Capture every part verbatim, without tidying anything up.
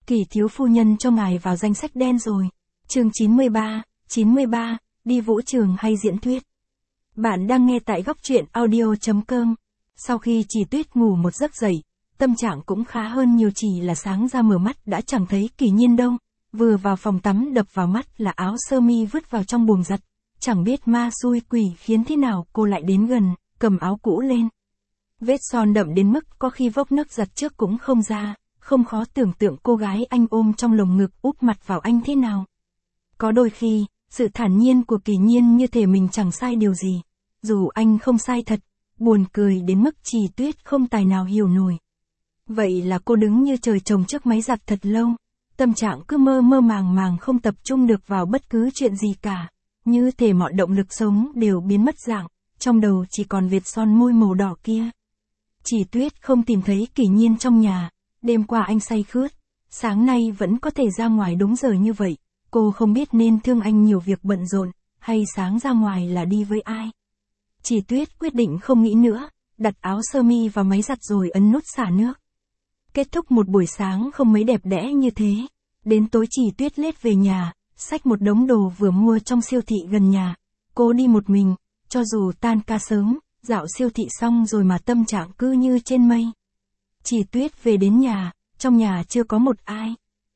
Kỳ thiếu phu nhân cho ngài vào danh sách đen rồi. Chương chín mươi ba, chín mươi ba, đi vũ trường hay diễn thuyết. Bạn đang nghe tại góc truyện audio chấm com. Sau khi Chỉ Tuyết ngủ một giấc dậy, tâm trạng cũng khá hơn nhiều, chỉ là sáng ra mở mắt đã chẳng thấy Kỳ Nhiên đâu. Vừa vào phòng tắm đập vào mắt là áo sơ mi vứt vào trong buồng giặt. Chẳng biết ma xui quỷ khiến thế nào cô lại đến gần, cầm áo cũ lên. Vết son đậm đến mức có khi vốc nước giặt trước cũng không ra, không khó tưởng tượng cô gái anh ôm trong lồng ngực úp mặt vào anh thế nào. Có đôi khi, sự thản nhiên của Kỳ Nhiên như thể mình chẳng sai điều gì. Dù anh không sai thật, buồn cười đến mức Chỉ Tuyết không tài nào hiểu nổi. Vậy là cô đứng như trời trồng trước máy giặt thật lâu, tâm trạng cứ mơ mơ màng màng không tập trung được vào bất cứ chuyện gì cả, như thể mọi động lực sống đều biến mất dạng, trong đầu chỉ còn vệt son môi màu đỏ kia. Chỉ Tuyết không tìm thấy Kỳ Nhiên trong nhà, đêm qua anh say khướt, sáng nay vẫn có thể ra ngoài đúng giờ như vậy, cô không biết nên thương anh nhiều việc bận rộn, hay sáng ra ngoài là đi với ai. Chỉ Tuyết quyết định không nghĩ nữa, đặt áo sơ mi vào máy giặt rồi ấn nút xả nước. Kết thúc một buổi sáng không mấy đẹp đẽ như thế, đến tối Chỉ Tuyết lết về nhà, xách một đống đồ vừa mua trong siêu thị gần nhà. Cô đi một mình, cho dù tan ca sớm, dạo siêu thị xong rồi mà tâm trạng cứ như trên mây. Chỉ Tuyết về đến nhà, trong nhà chưa có một ai.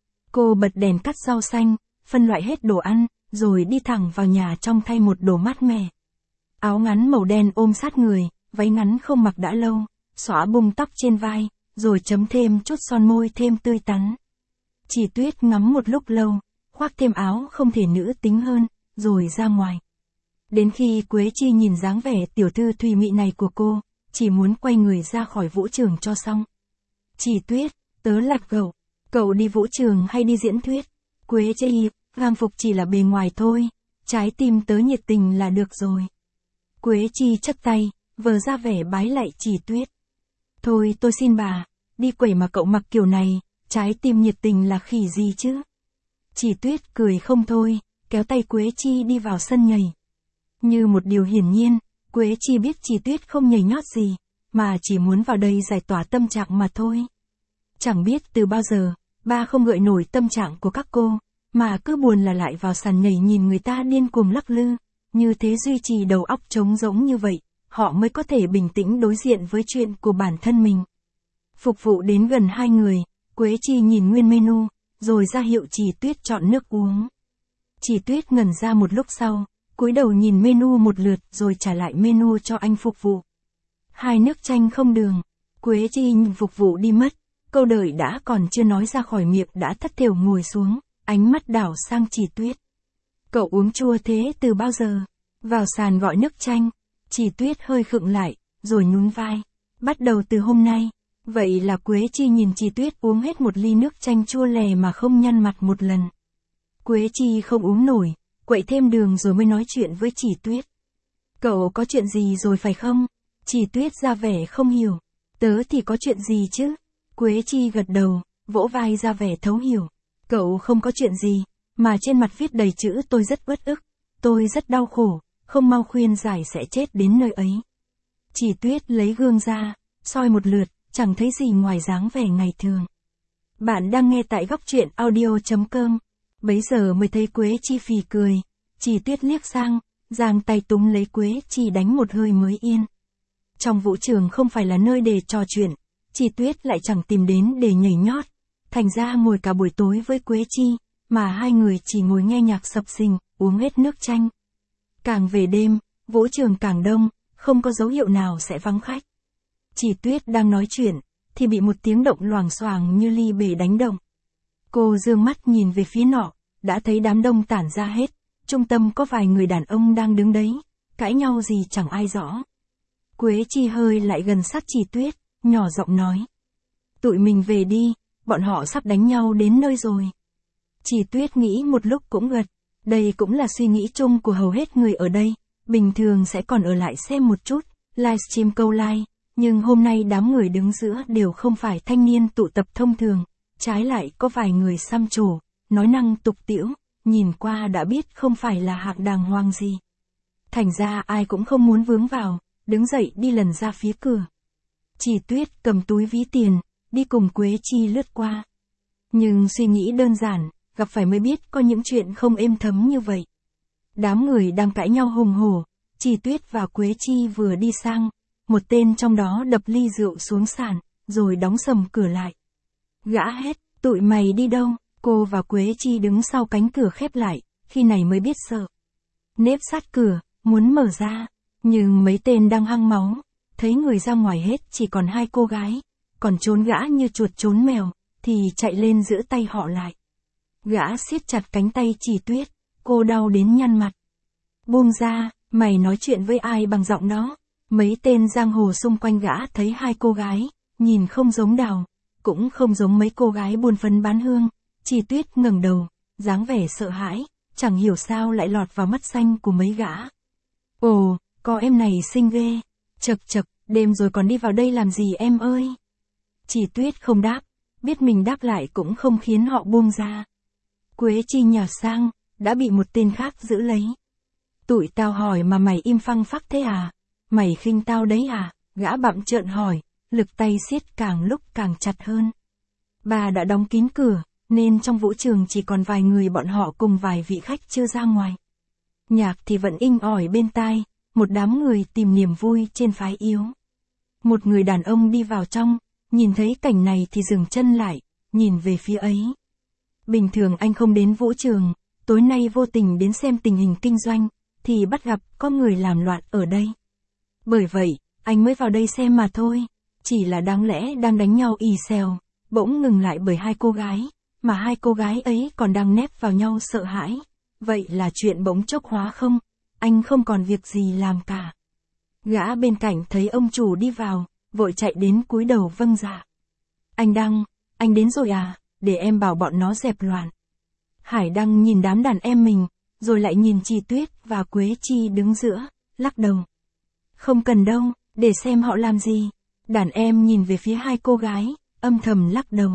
Cô bật đèn cắt rau xanh, phân loại hết đồ ăn, rồi đi thẳng vào nhà trong thay một đồ mát mẻ. Áo ngắn màu đen ôm sát người, váy ngắn không mặc đã lâu, xõa bung tóc trên vai, rồi chấm thêm chút son môi thêm tươi tắn. Chỉ Tuyết ngắm một lúc lâu, khoác thêm áo không thể nữ tính hơn, rồi ra ngoài. Đến khi Quế Chi nhìn dáng vẻ tiểu thư thùy mị này của cô, chỉ muốn quay người ra khỏi vũ trường cho xong. Chỉ Tuyết, tớ là cậu, cậu đi vũ trường hay đi diễn thuyết? Quế Chi, trang phục chỉ là bề ngoài thôi, trái tim tớ nhiệt tình là được rồi. Quế Chi chắp tay, vờ ra vẻ bái lạy Chỉ Tuyết. Thôi tôi xin bà, đi quẩy mà cậu mặc kiểu này, trái tim nhiệt tình là khỉ gì chứ? Chỉ Tuyết cười không thôi, kéo tay Quế Chi đi vào sân nhảy. Như một điều hiển nhiên, Quế Chi biết Chỉ Tuyết không nhảy nhót gì, mà chỉ muốn vào đây giải tỏa tâm trạng mà thôi. Chẳng biết từ bao giờ, ba không gợi nổi tâm trạng của các cô, mà cứ buồn là lại vào sàn nhảy nhìn người ta điên cuồng lắc lư, như thế duy trì đầu óc trống rỗng như vậy, họ mới có thể bình tĩnh đối diện với chuyện của bản thân mình. Phục vụ đến gần hai người, Quế Chi nhìn nguyên menu, rồi ra hiệu Chỉ Tuyết chọn nước uống. Chỉ Tuyết ngẩn ra một lúc sau, cúi đầu nhìn menu một lượt rồi trả lại menu cho anh phục vụ. Hai nước chanh không đường. Quế Chi nhìn phục vụ đi mất, câu đời đã còn chưa nói ra khỏi miệng đã thất thểu ngồi xuống, ánh mắt đảo sang Chỉ Tuyết. Cậu uống chua thế từ bao giờ? Vào sàn gọi nước chanh. Chỉ Tuyết hơi khựng lại, rồi nhún vai. Bắt đầu từ hôm nay. Vậy là Quế Chi nhìn Chỉ Tuyết uống hết một ly nước chanh chua lè mà không nhăn mặt một lần. Quế Chi không uống nổi, quậy thêm đường rồi mới nói chuyện với Chỉ Tuyết. Cậu có chuyện gì rồi phải không? Chỉ Tuyết ra vẻ không hiểu. Tớ thì có chuyện gì chứ? Quế Chi gật đầu, vỗ vai ra vẻ thấu hiểu. Cậu không có chuyện gì, mà trên mặt viết đầy chữ tôi rất uất ức, tôi rất đau khổ, không mau khuyên giải sẽ chết đến nơi ấy. Chỉ Tuyết lấy gương ra, soi một lượt, chẳng thấy gì ngoài dáng vẻ ngày thường. Bạn đang nghe tại góc truyện audio chấm com. Bấy giờ mới thấy Quế Chi phì cười. Chỉ Tuyết liếc sang, giang tay túm lấy Quế Chi đánh một hơi mới yên. Trong vũ trường không phải là nơi để trò chuyện, Chỉ Tuyết lại chẳng tìm đến để nhảy nhót. Thành ra ngồi cả buổi tối với Quế Chi, mà hai người chỉ ngồi nghe nhạc sập sình, uống hết nước chanh. Càng về đêm, vũ trường càng đông, không có dấu hiệu nào sẽ vắng khách. Chỉ Tuyết đang nói chuyện, thì bị một tiếng động loảng xoảng như ly bể đánh động. Cô dương mắt nhìn về phía nọ, đã thấy đám đông tản ra hết, trung tâm có vài người đàn ông đang đứng đấy, cãi nhau gì chẳng ai rõ. Quế Chi hơi lại gần sát Chỉ Tuyết, nhỏ giọng nói. Tụi mình về đi, bọn họ sắp đánh nhau đến nơi rồi. Chỉ Tuyết nghĩ một lúc cũng gật, đây cũng là suy nghĩ chung của hầu hết người ở đây, bình thường sẽ còn ở lại xem một chút, livestream câu like, nhưng hôm nay đám người đứng giữa đều không phải thanh niên tụ tập thông thường, trái lại có vài người xăm trổ, nói năng tục tĩu, nhìn qua đã biết không phải là hạng đàng hoàng gì. Thành ra ai cũng không muốn vướng vào, đứng dậy đi lần ra phía cửa. Chỉ Tuyết cầm túi ví tiền, đi cùng Quế Chi lướt qua. Nhưng suy nghĩ đơn giản, gặp phải mới biết có những chuyện không êm thấm như vậy. Đám người đang cãi nhau hùng hổ, Chỉ Tuyết và Quế Chi vừa đi sang, một tên trong đó đập ly rượu xuống sàn, rồi đóng sầm cửa lại. Gã hét, tụi mày đi đâu? Cô và Quế Chi đứng sau cánh cửa khép lại, khi này mới biết sợ. Nép sát cửa, muốn mở ra, nhưng mấy tên đang hăng máu, thấy người ra ngoài hết chỉ còn hai cô gái, còn trốn gã như chuột trốn mèo, thì chạy lên giữ tay họ lại. Gã siết chặt cánh tay Chỉ Tuyết, cô đau đến nhăn mặt. Buông ra, mày nói chuyện với ai bằng giọng đó? Mấy tên giang hồ xung quanh gã thấy hai cô gái, nhìn không giống Đào, cũng không giống mấy cô gái buôn phấn bán hương. Chỉ Tuyết ngẩng đầu, dáng vẻ sợ hãi, chẳng hiểu sao lại lọt vào mắt xanh của mấy gã. Ồ, có em này xinh ghê. Chật chật, đêm rồi còn đi vào đây làm gì em ơi? Chỉ Tuyết không đáp, biết mình đáp lại cũng không khiến họ buông ra. Quế Chi nhào sang, đã bị một tên khác giữ lấy. Tụi tao hỏi mà mày im phăng phắc thế à? Mày khinh tao đấy à? Gã bặm trợn hỏi, lực tay siết càng lúc càng chặt hơn. Bà đã đóng kín cửa, nên trong vũ trường chỉ còn vài người bọn họ cùng vài vị khách chưa ra ngoài. Nhạc thì vẫn inh ỏi bên tai, một đám người tìm niềm vui trên phái yếu. Một người đàn ông đi vào trong, nhìn thấy cảnh này thì dừng chân lại, nhìn về phía ấy. Bình thường anh không đến vũ trường, tối nay vô tình đến xem tình hình kinh doanh, thì bắt gặp có người làm loạn ở đây. Bởi vậy, anh mới vào đây xem mà thôi, chỉ là đáng lẽ đang đánh nhau ì xèo, bỗng ngừng lại bởi hai cô gái, mà hai cô gái ấy còn đang nép vào nhau sợ hãi. Vậy là chuyện bỗng chốc hóa không, anh không còn việc gì làm cả. Gã bên cạnh thấy ông chủ đi vào, vội chạy đến cúi đầu vâng dạ. Anh Đăng, anh đến rồi à, để em bảo bọn nó dẹp loạn. Hải Đăng nhìn đám đàn em mình, rồi lại nhìn Chỉ Tuyết và Quế Chi đứng giữa, lắc đầu. Không cần đâu, để xem họ làm gì. Đàn em nhìn về phía hai cô gái, âm thầm lắc đầu.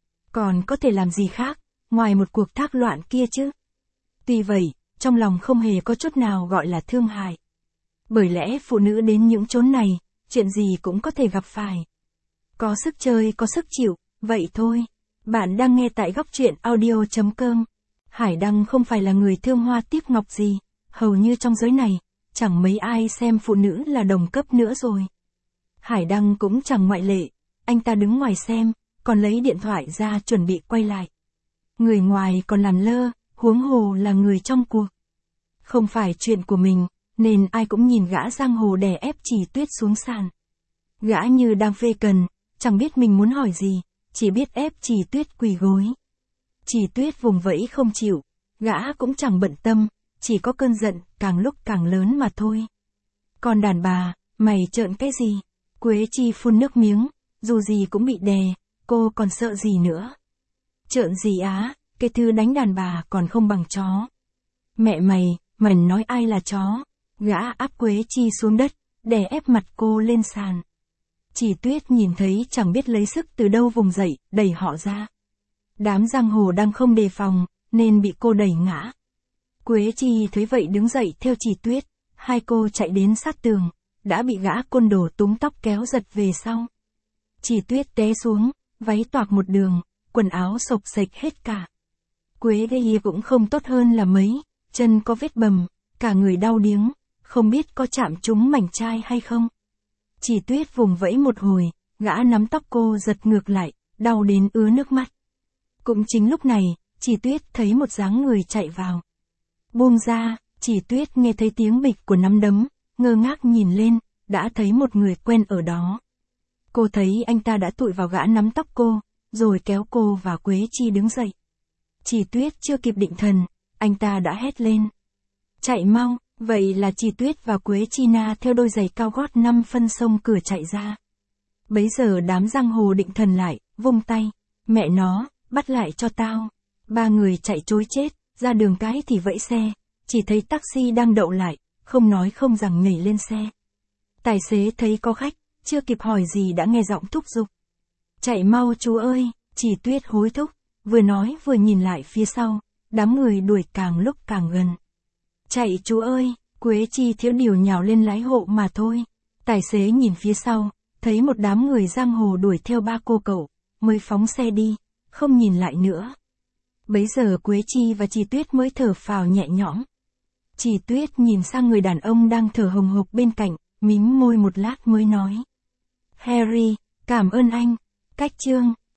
Còn có thể làm gì khác, ngoài một cuộc thác loạn kia chứ. Tuy vậy, trong lòng không hề có chút nào gọi là thương hại. Bởi lẽ phụ nữ đến những chốn này, chuyện gì cũng có thể gặp phải. Có sức chơi có sức chịu, vậy thôi. Bạn đang nghe tại góc truyện audio chấm com. Hải Đăng không phải là người thương hoa tiếc ngọc gì, hầu như trong giới này, chẳng mấy ai xem phụ nữ là đồng cấp nữa rồi. Hải Đăng cũng chẳng ngoại lệ, anh ta đứng ngoài xem, còn lấy điện thoại ra chuẩn bị quay lại. Người ngoài còn làm lơ, huống hồ là người trong cuộc. Không phải chuyện của mình, nên ai cũng nhìn gã giang hồ đè ép Chỉ Tuyết xuống sàn. Gã như đang phê cần, chẳng biết mình muốn hỏi gì, chỉ biết ép Chỉ Tuyết quỳ gối. Chỉ Tuyết vùng vẫy không chịu, gã cũng chẳng bận tâm, chỉ có cơn giận càng lúc càng lớn mà thôi. Còn đàn bà, mày trợn cái gì? Quế Chi phun nước miếng, dù gì cũng bị đè, cô còn sợ gì nữa? Trợn gì á, cái thứ đánh đàn bà còn không bằng chó. Mẹ mày, mày nói ai là chó? Gã áp Quế Chi xuống đất, đè ép mặt cô lên sàn. Chỉ Tuyết nhìn thấy chẳng biết lấy sức từ đâu vùng dậy, đẩy họ ra. Đám giang hồ đang không đề phòng, nên bị cô đẩy ngã. Quế Chi thấy vậy đứng dậy theo Chỉ Tuyết, hai cô chạy đến sát tường, đã bị gã côn đồ túm tóc kéo giật về sau. Chỉ Tuyết té xuống, váy toạc một đường, quần áo xộc xệch hết cả. Quế Chi cũng không tốt hơn là mấy, chân có vết bầm, cả người đau điếng, không biết có chạm trúng mảnh chai hay không. Chỉ Tuyết vùng vẫy một hồi, gã nắm tóc cô giật ngược lại, đau đến ứa nước mắt. Cũng chính lúc này, Chỉ Tuyết thấy một dáng người chạy vào. Buông ra, Chỉ Tuyết nghe thấy tiếng bịch của nắm đấm, ngơ ngác nhìn lên, đã thấy một người quen ở đó. Cô thấy anh ta đã tụi vào gã nắm tóc cô, rồi kéo cô và Quế Chi đứng dậy. Chỉ Tuyết chưa kịp định thần, anh ta đã hét lên. Chạy mau, vậy là Chỉ Tuyết và Quế Chi na theo đôi giày cao gót năm phân xông cửa chạy ra. Bấy giờ đám giang hồ định thần lại, vung tay. Mẹ nó, bắt lại cho tao. Ba người chạy trối chết, ra đường cái thì vẫy xe, chỉ thấy taxi đang đậu lại, không nói không rằng nhảy lên xe. Tài xế thấy có khách, chưa kịp hỏi gì đã nghe giọng thúc giục. Chạy mau chú ơi, Chỉ Tuyết hối thúc, vừa nói vừa nhìn lại phía sau, đám người đuổi càng lúc càng gần. Chạy chú ơi, Quế Chi thiếu điều nhào lên lái hộ mà thôi. Tài xế nhìn phía sau, thấy một đám người giang hồ đuổi theo ba cô cậu, mới phóng xe đi, không nhìn lại nữa. Bấy giờ Quế Chi và Chị Tuyết mới thở phào nhẹ nhõm. Chị Tuyết nhìn sang người đàn ông đang thở hồng hộc bên cạnh, mím môi một lát mới nói. Harry, cảm ơn anh. Cách chương